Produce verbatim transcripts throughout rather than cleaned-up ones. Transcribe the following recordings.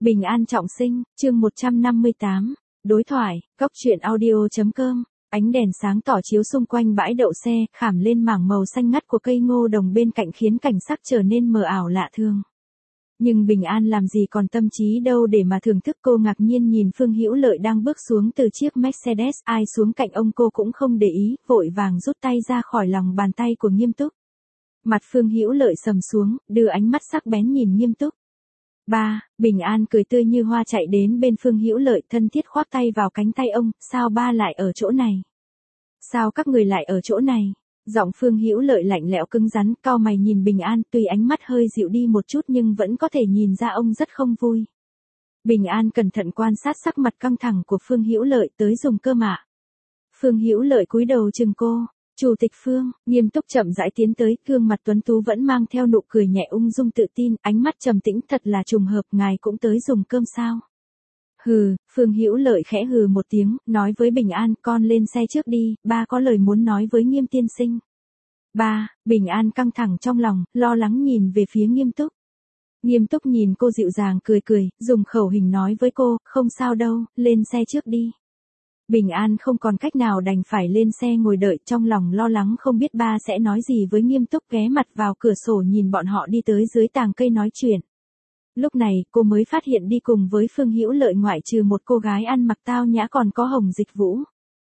Bình an trọng sinh, chương một trăm năm mươi tám. Đối thoại, góc truyện audio.com. Ánh đèn sáng tỏ chiếu xung quanh bãi đậu xe, khảm lên mảng màu xanh ngắt của cây ngô đồng bên cạnh khiến cảnh sắc trở nên mờ ảo lạ thường. Nhưng Bình An làm gì còn tâm trí đâu để mà thưởng thức. Cô ngạc nhiên nhìn Phương Hữu Lợi đang bước xuống từ chiếc Mercedes, ai xuống cạnh ông cô cũng không để ý, vội vàng rút tay ra khỏi lòng bàn tay của Nghiêm Túc. Mặt Phương Hữu Lợi sầm xuống, đưa ánh mắt sắc bén nhìn Nghiêm Túc. Ba, Bình An cười tươi như hoa chạy đến bên Phương Hữu Lợi, thân thiết khoác tay vào cánh tay ông, sao ba lại ở chỗ này? Sao các người lại ở chỗ này? Giọng Phương Hữu Lợi lạnh lẽo cứng rắn, cau mày nhìn Bình An, tuy ánh mắt hơi dịu đi một chút nhưng vẫn có thể nhìn ra ông rất không vui. Bình An cẩn thận quan sát sắc mặt căng thẳng của Phương Hữu Lợi, tới dùng cơm ạ. Phương Hữu Lợi cúi đầu chừng cô. Chủ tịch Phương, Nghiêm Túc chậm rãi tiến tới, gương mặt tuấn tú vẫn mang theo nụ cười nhẹ ung dung tự tin, ánh mắt trầm tĩnh, thật là trùng hợp, ngài cũng tới dùng cơm sao? Hừ, Phương Hữu Lợi khẽ hừ một tiếng, nói với Bình An, con lên xe trước đi, ba có lời muốn nói với Nghiêm tiên sinh. Ba, Bình An căng thẳng trong lòng, lo lắng nhìn về phía Nghiêm Túc. Nghiêm Túc nhìn cô dịu dàng cười cười, dùng khẩu hình nói với cô, không sao đâu, lên xe trước đi. Bình An không còn cách nào đành phải lên xe ngồi đợi, trong lòng lo lắng không biết ba sẽ nói gì với Nghiêm Túc, ghé mặt vào cửa sổ nhìn bọn họ đi tới dưới tàng cây nói chuyện. Lúc này, cô mới phát hiện đi cùng với Phương Hữu Lợi ngoại trừ một cô gái ăn mặc tao nhã còn có Hồng Dịch Vũ.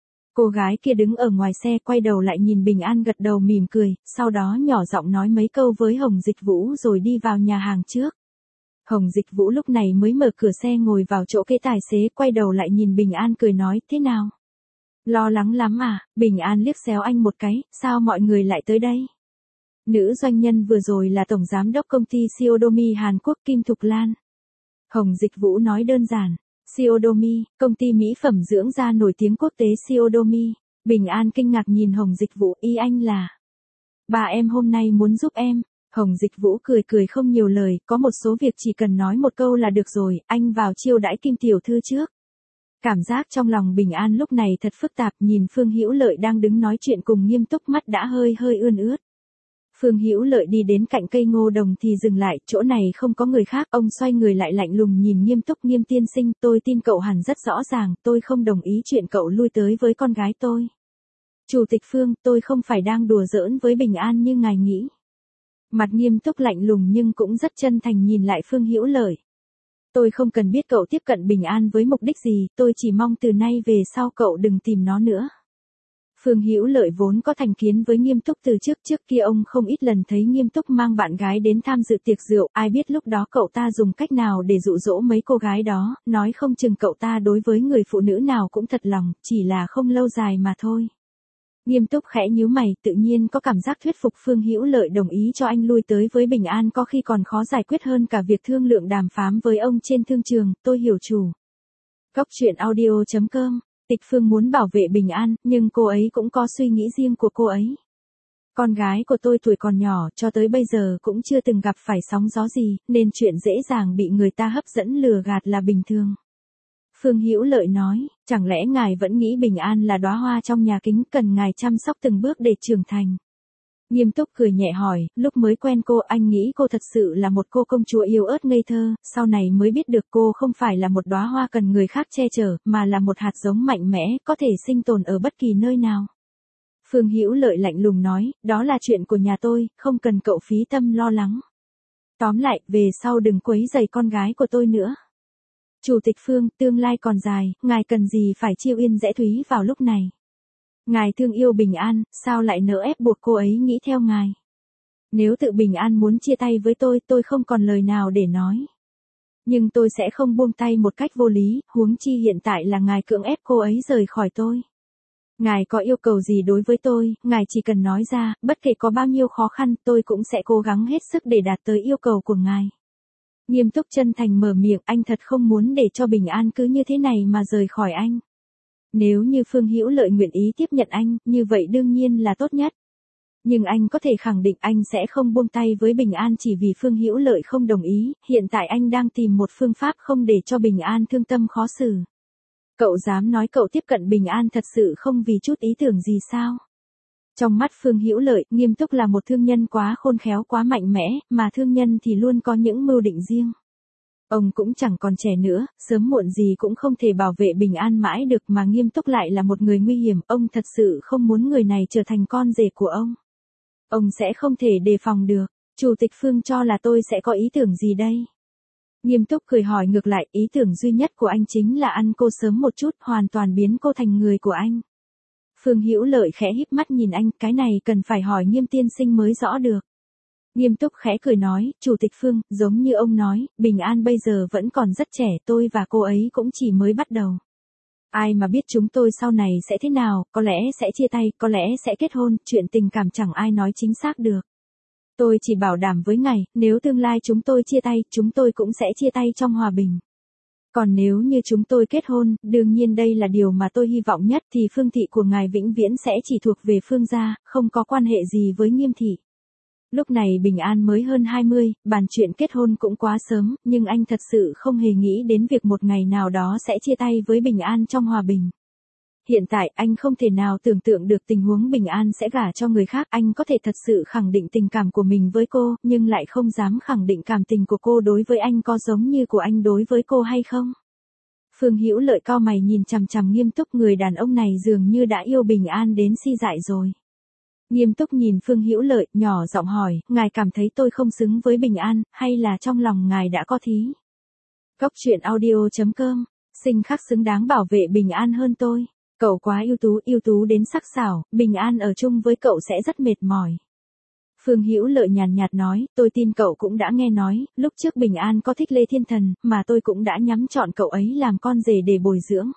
Cô gái kia đứng ở ngoài xe quay đầu lại nhìn Bình An gật đầu mỉm cười, sau đó nhỏ giọng nói mấy câu với Hồng Dịch Vũ rồi đi vào nhà hàng trước. Hồng Dịch Vũ lúc này mới mở cửa xe ngồi vào chỗ kế tài xế, quay đầu lại nhìn Bình An cười nói, thế nào? Lo lắng lắm à? Bình An liếc xéo anh một cái, sao mọi người lại tới đây? Nữ doanh nhân vừa rồi là tổng giám đốc công ty Xiaodomi Hàn Quốc Kim Thục Lan. Hồng Dịch Vũ nói đơn giản, Xiaodomi, công ty mỹ phẩm dưỡng da nổi tiếng quốc tế Xiaodomi. Bình An kinh ngạc nhìn Hồng Dịch Vũ, ý anh là, bà em hôm nay muốn giúp em. Hồng Dịch Vũ cười cười không nhiều lời, có một số việc chỉ cần nói một câu là được rồi, anh vào chiêu đãi Kim tiểu thư trước. Cảm giác trong lòng Bình An lúc này thật phức tạp, nhìn Phương Hữu Lợi đang đứng nói chuyện cùng Nghiêm Túc, mắt đã hơi hơi ươn ướt. Phương Hữu Lợi đi đến cạnh cây ngô đồng thì dừng lại, chỗ này không có người khác, ông xoay người lại lạnh lùng nhìn Nghiêm Túc, Nghiêm tiên sinh, tôi tin cậu hẳn rất rõ ràng, tôi không đồng ý chuyện cậu lui tới với con gái tôi. Chủ tịch Phương, tôi không phải đang đùa giỡn với Bình An như ngài nghĩ. Mặt Nghiêm Túc lạnh lùng nhưng cũng rất chân thành nhìn lại Phương Hữu Lợi. Tôi không cần biết cậu tiếp cận Bình An với mục đích gì, tôi chỉ mong từ nay về sau cậu đừng tìm nó nữa. Phương Hữu Lợi vốn có thành kiến với Nghiêm Túc từ trước, trước kia ông không ít lần thấy Nghiêm Túc mang bạn gái đến tham dự tiệc rượu, ai biết lúc đó cậu ta dùng cách nào để dụ dỗ mấy cô gái đó, nói không chừng cậu ta đối với người phụ nữ nào cũng thật lòng, chỉ là không lâu dài mà thôi. Nghiêm Túc khẽ nhíu mày, tự nhiên có cảm giác thuyết phục Phương Hữu Lợi đồng ý cho anh lui tới với Bình An có khi còn khó giải quyết hơn cả việc thương lượng đàm phán với ông trên thương trường, tôi hiểu chủ. Góc truyện audio.com. Tịch Phương muốn bảo vệ Bình An, nhưng cô ấy cũng có suy nghĩ riêng của cô ấy. Con gái của tôi tuổi còn nhỏ, cho tới bây giờ cũng chưa từng gặp phải sóng gió gì, nên chuyện dễ dàng bị người ta hấp dẫn lừa gạt là bình thường. Phương Hữu Lợi nói, chẳng lẽ ngài vẫn nghĩ Bình An là đóa hoa trong nhà kính, cần ngài chăm sóc từng bước để trưởng thành? Nghiêm Túc cười nhẹ hỏi, lúc mới quen cô anh nghĩ cô thật sự là một cô công chúa yếu ớt ngây thơ, sau này mới biết được cô không phải là một đóa hoa cần người khác che chở, mà là một hạt giống mạnh mẽ, có thể sinh tồn ở bất kỳ nơi nào. Phương Hữu Lợi lạnh lùng nói, đó là chuyện của nhà tôi, không cần cậu phí tâm lo lắng. Tóm lại, về sau đừng quấy rầy con gái của tôi nữa. Chủ tịch Phương, tương lai còn dài, ngài cần gì phải chiêu yên rẽ thúy vào lúc này. Ngài thương yêu Bình An, sao lại nỡ ép buộc cô ấy nghĩ theo ngài? Nếu tự Bình An muốn chia tay với tôi, tôi không còn lời nào để nói. Nhưng tôi sẽ không buông tay một cách vô lý, huống chi hiện tại là ngài cưỡng ép cô ấy rời khỏi tôi. Ngài có yêu cầu gì đối với tôi, ngài chỉ cần nói ra, bất kể có bao nhiêu khó khăn, tôi cũng sẽ cố gắng hết sức để đạt tới yêu cầu của ngài. Nghiêm Túc chân thành mở miệng, anh thật không muốn để cho Bình An cứ như thế này mà rời khỏi anh. Nếu như Phương Hữu Lợi nguyện ý tiếp nhận anh, như vậy đương nhiên là tốt nhất. Nhưng anh có thể khẳng định anh sẽ không buông tay với Bình An chỉ vì Phương Hữu Lợi không đồng ý, hiện tại anh đang tìm một phương pháp không để cho Bình An thương tâm khó xử. Cậu dám nói cậu tiếp cận Bình An thật sự không vì chút ý tưởng gì sao? Trong mắt Phương Hữu Lợi, Nghiêm Túc là một thương nhân quá khôn khéo quá mạnh mẽ, mà thương nhân thì luôn có những mưu định riêng. Ông cũng chẳng còn trẻ nữa, sớm muộn gì cũng không thể bảo vệ bình an mãi được mà Nghiêm Túc lại là một người nguy hiểm, ông thật sự không muốn người này trở thành con rể của ông. Ông sẽ không thể đề phòng được. Chủ tịch Phương cho là tôi sẽ có ý tưởng gì đây? Nghiêm Túc cười hỏi ngược lại, ý tưởng duy nhất của anh chính là ăn cô sớm một chút, hoàn toàn biến cô thành người của anh. Phương Hữu Lợi khẽ híp mắt nhìn anh, cái này cần phải hỏi Nghiêm tiên sinh mới rõ được. Nghiêm Túc khẽ cười nói, Chủ tịch Phương, giống như ông nói, Bình An bây giờ vẫn còn rất trẻ, tôi và cô ấy cũng chỉ mới bắt đầu. Ai mà biết chúng tôi sau này sẽ thế nào, có lẽ sẽ chia tay, có lẽ sẽ kết hôn, chuyện tình cảm chẳng ai nói chính xác được. Tôi chỉ bảo đảm với ngài, nếu tương lai chúng tôi chia tay, chúng tôi cũng sẽ chia tay trong hòa bình. Còn nếu như chúng tôi kết hôn, đương nhiên đây là điều mà tôi hy vọng nhất thì Phương thị của ngài vĩnh viễn sẽ chỉ thuộc về Phương gia, không có quan hệ gì với Nghiêm thị. Lúc này Bình An mới hơn hai mươi, bàn chuyện kết hôn cũng quá sớm, nhưng anh thật sự không hề nghĩ đến việc một ngày nào đó sẽ chia tay với Bình An trong hòa bình. Hiện tại anh không thể nào tưởng tượng được tình huống Bình An sẽ gả cho người khác, anh có thể thật sự khẳng định tình cảm của mình với cô, nhưng lại không dám khẳng định cảm tình của cô đối với anh có giống như của anh đối với cô hay không. Phương Hữu Lợi cau mày nhìn chằm chằm Nghiêm Túc, người đàn ông này dường như đã yêu Bình An đến si dại rồi. Nghiêm Túc nhìn Phương Hữu Lợi, nhỏ giọng hỏi, ngài cảm thấy tôi không xứng với Bình An, hay là trong lòng ngài đã có thí? Cốc truyện audio chấm com, sinh khắc xứng đáng bảo vệ Bình An hơn tôi. Cậu quá ưu tú, ưu tú đến sắc sảo, Bình An ở chung với cậu sẽ rất mệt mỏi. Phương Hữu Lợi nhàn nhạt nói, tôi tin cậu cũng đã nghe nói, lúc trước Bình An có thích Lê Thiên Thần, mà tôi cũng đã nhắm chọn cậu ấy làm con rể để bồi dưỡng.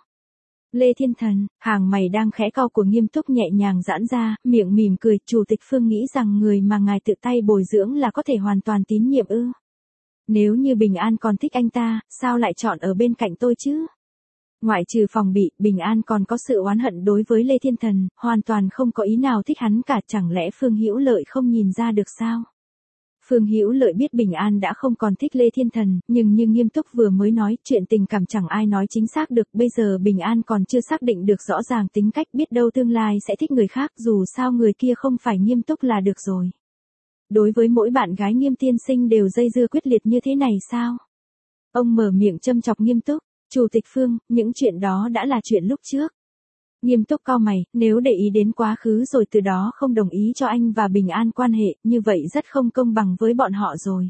Lê Thiên Thần, hàng mày đang khẽ cau của Nghiêm Túc nhẹ nhàng giãn ra, miệng mỉm cười, Chủ tịch Phương nghĩ rằng người mà ngài tự tay bồi dưỡng là có thể hoàn toàn tín nhiệm ư? Nếu như Bình An còn thích anh ta, sao lại chọn ở bên cạnh tôi chứ? Ngoại trừ phòng bị, Bình An còn có sự oán hận đối với Lê Thiên Thần, hoàn toàn không có ý nào thích hắn cả, chẳng lẽ Phương Hữu Lợi không nhìn ra được sao? Phương Hữu Lợi biết Bình An đã không còn thích Lê Thiên Thần, nhưng như Nghiêm Túc vừa mới nói, chuyện tình cảm chẳng ai nói chính xác được, bây giờ Bình An còn chưa xác định được rõ ràng tính cách, biết đâu tương lai sẽ thích người khác, dù sao người kia không phải Nghiêm Túc là được rồi. Đối với mỗi bạn gái Nghiêm tiên sinh đều dây dưa quyết liệt như thế này sao? Ông mở miệng châm chọc Nghiêm Túc, Chủ tịch Phương, những chuyện đó đã là chuyện lúc trước. Nghiêm Túc cau mày, nếu để ý đến quá khứ rồi từ đó không đồng ý cho anh và Bình An quan hệ, như vậy rất không công bằng với bọn họ rồi.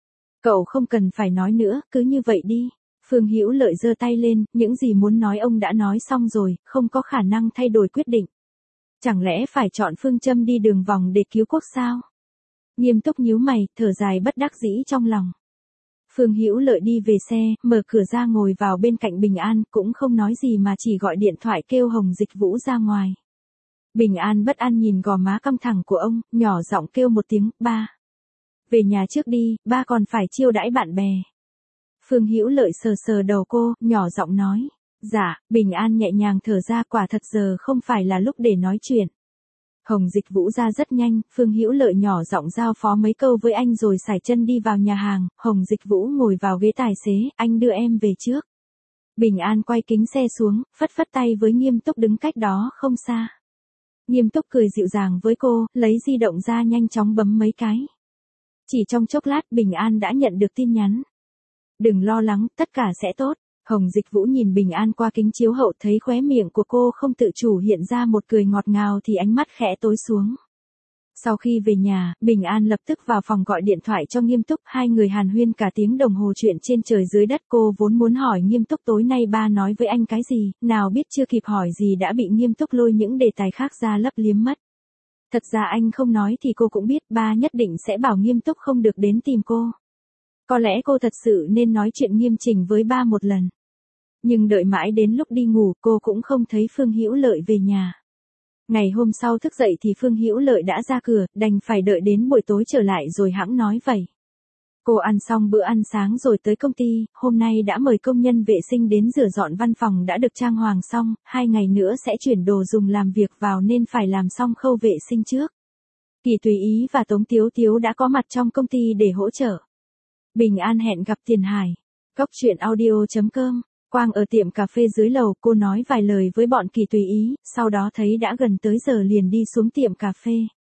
Cậu không cần phải nói nữa, cứ như vậy đi. Phương Hữu Lợi giơ tay lên, những gì muốn nói ông đã nói xong rồi, không có khả năng thay đổi quyết định. Chẳng lẽ phải chọn phương châm đi đường vòng để cứu quốc sao? Nghiêm Túc nhíu mày, thở dài bất đắc dĩ trong lòng. Phương Hữu Lợi đi về xe, mở cửa ra ngồi vào bên cạnh Bình An, cũng không nói gì mà chỉ gọi điện thoại kêu Hồng Dịch Vũ ra ngoài. Bình An bất an nhìn gò má căng thẳng của ông, nhỏ giọng kêu một tiếng, ba. Về nhà trước đi, ba còn phải chiêu đãi bạn bè. Phương Hữu Lợi sờ sờ đầu cô, nhỏ giọng nói. Dạ, Bình An nhẹ nhàng thở ra, quả thật giờ không phải là lúc để nói chuyện. Hồng Dịch Vũ ra rất nhanh, Phương Hữu Lợi nhỏ giọng giao phó mấy câu với anh rồi sải chân đi vào nhà hàng, Hồng Dịch Vũ ngồi vào ghế tài xế, anh đưa em về trước. Bình An quay kính xe xuống, phất phất tay với Nghiêm Túc đứng cách đó không xa. Nghiêm Túc cười dịu dàng với cô, lấy di động ra nhanh chóng bấm mấy cái. Chỉ trong chốc lát Bình An đã nhận được tin nhắn. Đừng lo lắng, tất cả sẽ tốt. Hồng Dịch Vũ nhìn Bình An qua kính chiếu hậu thấy khóe miệng của cô không tự chủ hiện ra một cười ngọt ngào thì ánh mắt khẽ tối xuống. Sau khi về nhà, Bình An lập tức vào phòng gọi điện thoại cho Nghiêm Túc, hai người hàn huyên cả tiếng đồng hồ chuyện trên trời dưới đất. Cô vốn muốn hỏi Nghiêm Túc tối nay ba nói với anh cái gì, nào biết chưa kịp hỏi gì đã bị Nghiêm Túc lôi những đề tài khác ra lấp liếm mất. Thật ra anh không nói thì cô cũng biết ba nhất định sẽ bảo Nghiêm Túc không được đến tìm cô. Có lẽ cô thật sự nên nói chuyện nghiêm chỉnh với ba một lần. Nhưng đợi mãi đến lúc đi ngủ cô cũng không thấy Phương Hữu Lợi về nhà. Ngày hôm sau thức dậy thì Phương Hữu Lợi đã ra cửa, đành phải đợi đến buổi tối trở lại rồi hẵng nói vậy. Cô ăn xong bữa ăn sáng rồi tới công ty, hôm nay đã mời công nhân vệ sinh đến rửa dọn văn phòng đã được trang hoàng xong, hai ngày nữa sẽ chuyển đồ dùng làm việc vào nên phải làm xong khâu vệ sinh trước. Kỳ Tùy Ý và Tống Tiếu Tiếu đã có mặt trong công ty để hỗ trợ. Bình An hẹn gặp Tiền Hải. Cốc truyện audio chấm com. Quang ở tiệm cà phê dưới lầu, cô nói vài lời với bọn Kỳ Tùy Ý, sau đó thấy đã gần tới giờ liền đi xuống tiệm cà phê.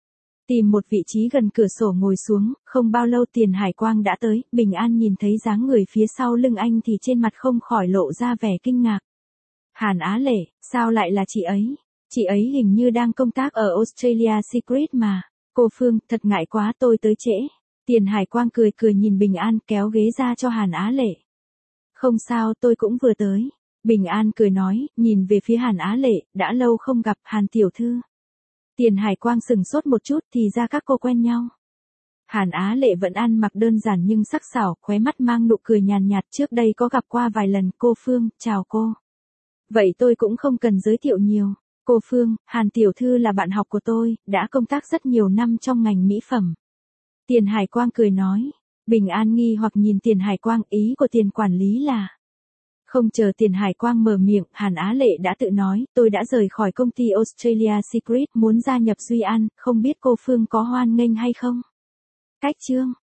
Tìm một vị trí gần cửa sổ ngồi xuống, không bao lâu Tiền Hải Quang đã tới, Bình An nhìn thấy dáng người phía sau lưng anh thì trên mặt không khỏi lộ ra vẻ kinh ngạc. Hàn Á Lệ, sao lại là chị ấy? Chị ấy hình như đang công tác ở Australia Secret mà. Cô Phương, thật ngại quá tôi tới trễ. Tiền Hải Quang cười cười nhìn Bình An kéo ghế ra cho Hàn Á Lệ. Không sao, tôi cũng vừa tới. Bình An cười nói, nhìn về phía Hàn Á Lệ, đã lâu không gặp Hàn tiểu thư. Tiền Hải Quang sừng sốt một chút thì ra các cô quen nhau. Hàn Á Lệ vẫn ăn mặc đơn giản nhưng sắc sảo, khóe mắt mang nụ cười nhàn nhạt, trước đây có gặp qua vài lần. Cô Phương, chào cô. Vậy tôi cũng không cần giới thiệu nhiều. Cô Phương, Hàn tiểu thư là bạn học của tôi, đã công tác rất nhiều năm trong ngành mỹ phẩm. Tiền Hải Quang cười nói. Bình An nghi hoặc nhìn Tiền Hải Quang, ý của Tiền quản lý là. Không chờ Tiền Hải Quang mở miệng, Hàn Á Lệ đã tự nói, tôi đã rời khỏi công ty Australia Secret muốn gia nhập Duy An, không biết cô Phương có hoan nghênh hay không? Cách chương